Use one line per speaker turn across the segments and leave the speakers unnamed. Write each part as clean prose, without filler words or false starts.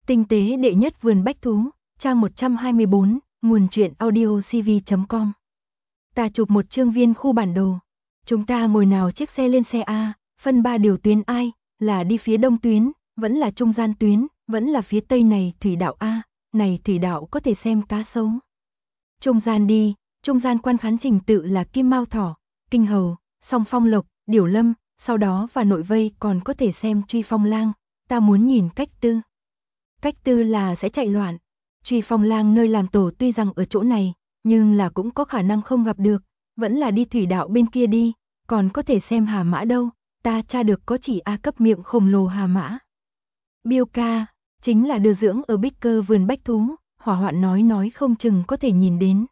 Tinh tế đệ nhất vườn bách thú, trang 124, nguồn truyện audiocv.com. Ta chụp một chương viên khu bản đồ. Chúng ta ngồi nào chiếc xe lên xe A, phân 3 điều tuyến ai, là đi phía đông tuyến, vẫn là trung gian tuyến, vẫn là phía tây này thủy đạo A, này thủy đạo có thể xem cá sấu. Trung gian đi, trung gian quan khán trình tự là kim mao thỏ, kinh hầu, song phong lộc, điểu lâm, sau đó và nội vây còn có thể xem truy phong lang, ta muốn nhìn cách tư. Cách tư là sẽ chạy loạn. Truy phong lang nơi làm tổ tuy rằng ở chỗ này, nhưng là cũng có khả năng không gặp được, vẫn là đi thủy đạo bên kia đi, còn có thể xem hà mã đâu, ta tra được có chỉ A cấp miệng khổng lồ hà mã. Biêu ca, chính là đưa dưỡng ở bích cơ vườn bách thú, Hỏa Hoạn nói không chừng có thể nhìn đến.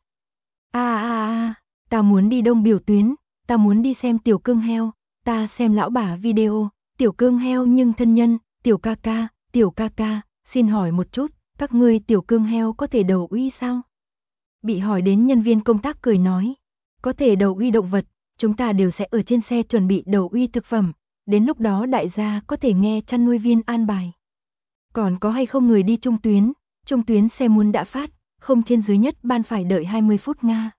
Ta muốn đi đông biểu tuyến, ta muốn đi xem tiểu cương heo, ta xem lão bà video, tiểu cương heo nhưng thân nhân, tiểu ca ca, xin hỏi một chút, các ngươi tiểu cương heo có thể đầu uy sao? Bị hỏi đến nhân viên công tác cười nói, có thể đầu uy động vật, chúng ta đều sẽ ở trên xe chuẩn bị đầu uy thực phẩm, đến lúc đó đại gia có thể nghe chăn nuôi viên an bài. Còn có hay không người đi trung tuyến xe muốn đã phát, không trên dưới nhất ban phải đợi 20 phút Nga.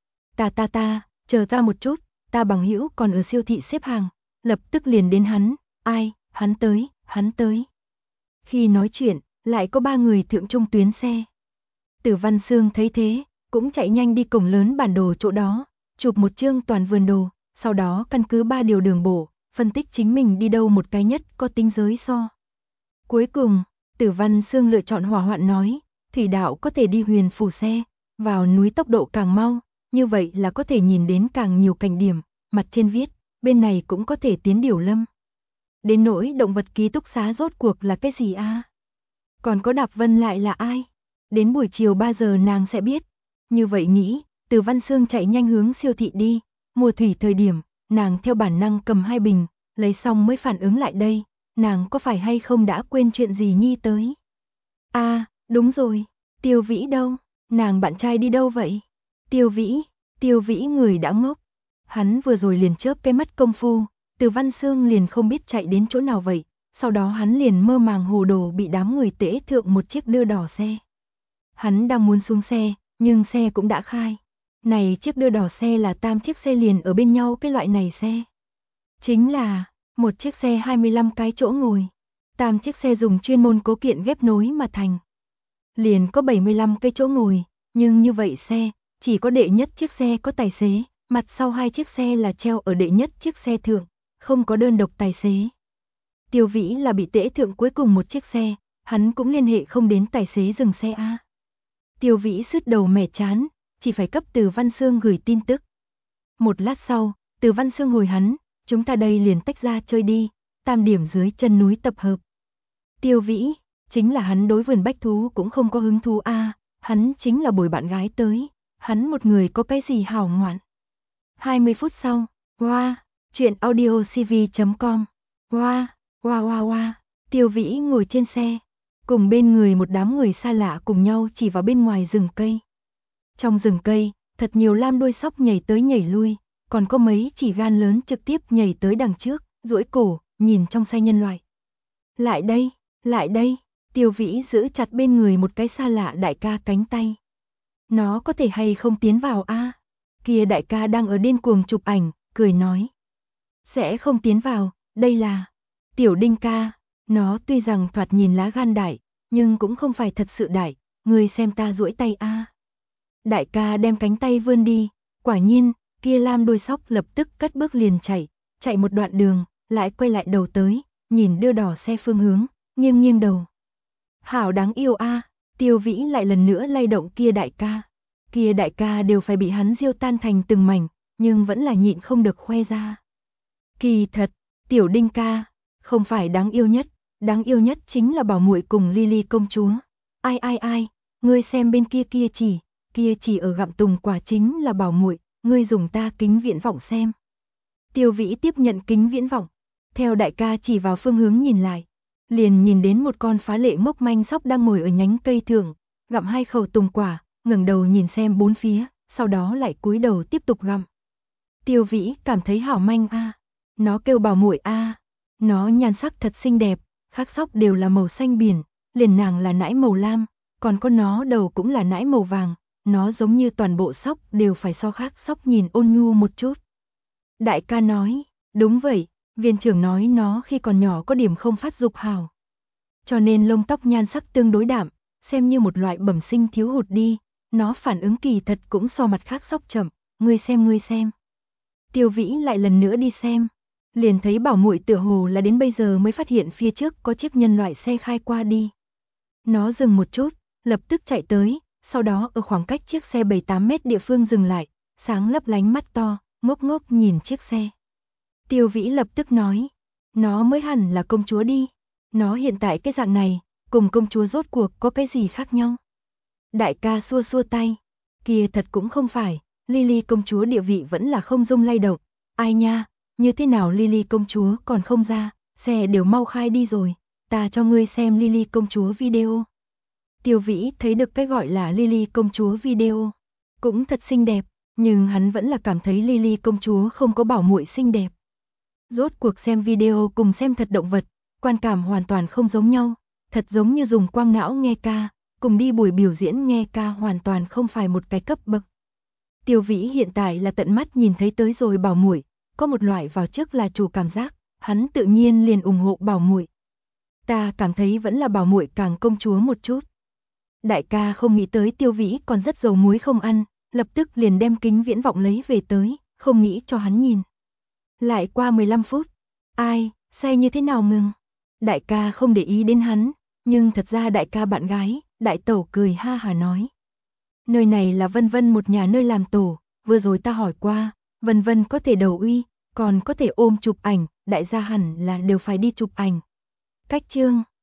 Chờ ta một chút, ta bằng hữu còn ở siêu thị xếp hàng, lập tức liền đến hắn, ai, hắn tới. Khi nói chuyện, lại có 3 người thượng trung tuyến xe. Tử Văn Sương thấy thế, cũng chạy nhanh đi cổng lớn bản đồ chỗ đó, chụp một chương toàn vườn đồ, sau đó căn cứ 3 điều đường bổ, phân tích chính mình đi đâu một cái nhất có tính giới so. Cuối cùng, Tử Văn Sương lựa chọn Hỏa Hoạn nói, thủy đạo có thể đi huyền phù xe, vào núi tốc độ càng mau, như vậy là có thể nhìn đến càng nhiều cảnh điểm, mặt trên viết, bên này cũng có thể tiến điểu lâm. Đến nỗi động vật ký túc xá rốt cuộc là cái gì a? Còn có Đạp Vân lại là ai? Đến buổi chiều 3 giờ nàng sẽ biết. Như vậy nghĩ, Từ Văn Sương chạy nhanh hướng siêu thị đi, mùa thủy thời điểm, nàng theo bản năng cầm 2 bình, lấy xong mới phản ứng lại đây, nàng có phải hay không đã quên chuyện gì nhi tới? Đúng rồi, Tiêu Vĩ đâu? Nàng bạn trai đi đâu vậy? Tiêu Vĩ người đã ngốc. Hắn vừa rồi liền chớp cái mắt công phu, Từ Văn Sương liền không biết chạy đến chỗ nào vậy, sau đó hắn liền mơ màng hồ đồ bị đám người tễ thượng một chiếc đưa đỏ xe. Hắn đang muốn xuống xe, nhưng xe cũng đã khai. Này chiếc đưa đỏ xe là 3 chiếc xe liền ở bên nhau cái loại này xe. Chính là, một chiếc xe 25 cái chỗ ngồi, 3 chiếc xe dùng chuyên môn cố kiện ghép nối mà thành. Liền có 75 cái chỗ ngồi, nhưng như vậy xe, chỉ có đệ nhất chiếc xe có tài xế, mặt sau 2 chiếc xe là treo ở đệ nhất chiếc xe thượng, không có đơn độc tài xế. Tiêu Vĩ là bị tễ thượng cuối cùng một chiếc xe, hắn cũng liên hệ không đến tài xế dừng xe A. Tiêu Vĩ sứt đầu mẻ chán, chỉ phải cấp Từ Văn Sương gửi tin tức. Một lát sau, Từ Văn Sương hồi hắn, chúng ta đây liền tách ra chơi đi, 3 điểm dưới chân núi tập hợp. Tiêu Vĩ, chính là hắn đối vườn bách thú cũng không có hứng thú a, hắn chính là bồi bạn gái tới, hắn một người có cái gì hảo ngoạn. 20 phút sau, truyện audiocv.com, Tiêu Vĩ ngồi trên xe, cùng bên người một đám người xa lạ cùng nhau chỉ vào bên ngoài rừng cây. Trong rừng cây, thật nhiều lam đuôi sóc nhảy tới nhảy lui, còn có mấy chỉ gan lớn trực tiếp nhảy tới đằng trước, duỗi cổ, nhìn trong xe nhân loại. Lại đây, Tiêu Vĩ giữ chặt bên người một cái xa lạ đại ca cánh tay. Nó có thể hay không tiến vào a? Kia đại ca đang ở điên cuồng chụp ảnh, cười nói. Sẽ không tiến vào, đây là Tiểu Đinh ca. Nó tuy rằng thoạt nhìn lá gan đại, nhưng cũng không phải thật sự đại, ngươi xem ta duỗi tay a. Đại ca đem cánh tay vươn đi, quả nhiên, kia lam đuôi sóc lập tức cất bước liền chạy một đoạn đường, lại quay lại đầu tới, nhìn đưa đỏ xe phương hướng, nghiêng đầu. Hảo đáng yêu a, Tiêu Vĩ lại lần nữa lay động kia đại ca đều phải bị hắn diêu tan thành từng mảnh, nhưng vẫn là nhịn không được khoe ra. Kỳ thật, Tiểu Đinh ca, không phải đáng yêu nhất chính là bảo muội cùng Lily công chúa. Ai, ngươi xem bên kia chỉ ở gặm tùng quả chính là bảo muội, ngươi dùng ta kính viễn vọng xem. Tiêu Vĩ tiếp nhận kính viễn vọng, theo đại ca chỉ vào phương hướng nhìn lại, liền nhìn đến một con phá lệ mốc manh sóc đang ngồi ở nhánh cây thượng, gặm 2 khẩu tùng quả, ngẩng đầu nhìn xem bốn phía, sau đó lại cúi đầu tiếp tục gặm. Tiêu Vĩ cảm thấy hảo manh a, nó kêu bảo muội a, nó nhan sắc thật xinh đẹp, khác sóc đều là màu xanh biển, liền nàng là nãi màu lam, còn có nó đầu cũng là nãi màu vàng, nó giống như toàn bộ sóc đều phải so khác sóc nhìn ôn nhu một chút. Đại ca nói, đúng vậy, viên trưởng nói nó khi còn nhỏ có điểm không phát dục hào. Cho nên lông tóc nhan sắc tương đối đạm, xem như một loại bẩm sinh thiếu hụt đi, nó phản ứng kỳ thật cũng so mặt khác sóc chậm, ngươi xem. Tiêu Vĩ lại lần nữa đi xem, liền thấy bảo muội tựa hồ là đến bây giờ mới phát hiện phía trước có chiếc nhân loại xe khai qua đi. Nó dừng một chút, lập tức chạy tới, sau đó ở khoảng cách chiếc xe 7-8 mét địa phương dừng lại, sáng lấp lánh mắt to, ngốc ngốc nhìn chiếc xe. Tiêu Vĩ lập tức nói, nó mới hẳn là công chúa đi, nó hiện tại cái dạng này, cùng công chúa rốt cuộc có cái gì khác nhau. Đại ca xua xua tay, kia thật cũng không phải, Lily công chúa địa vị vẫn là không dung lay động, ai nha, như thế nào Lily công chúa còn không ra, xe đều mau khai đi rồi, ta cho ngươi xem Lily công chúa video. Tiêu Vĩ thấy được cái gọi là Lily công chúa video, cũng thật xinh đẹp, nhưng hắn vẫn là cảm thấy Lily công chúa không có bảo muội xinh đẹp. Rốt cuộc xem video cùng xem thật động vật, quan cảm hoàn toàn không giống nhau, thật giống như dùng quang não nghe ca, cùng đi buổi biểu diễn nghe ca hoàn toàn không phải một cái cấp bậc. Tiêu Vĩ hiện tại là tận mắt nhìn thấy tới rồi bảo muội, có một loại vào trước là chủ cảm giác, hắn tự nhiên liền ủng hộ bảo muội. Ta cảm thấy vẫn là bảo muội càng công chúa một chút. Đại ca không nghĩ tới Tiêu Vĩ còn rất dầu muối không ăn, lập tức liền đem kính viễn vọng lấy về tới, không nghĩ cho hắn nhìn. Lại qua 15 phút, ai, xe như thế nào ngừng? Đại ca không để ý đến hắn, nhưng thật ra đại ca bạn gái, đại tẩu cười ha hà nói. Nơi này là Vân Vân một nhà nơi làm tổ, vừa rồi ta hỏi qua, Vân Vân có thể đầu uy, còn có thể ôm chụp ảnh, đại gia hẳn là đều phải đi chụp ảnh. Cách chương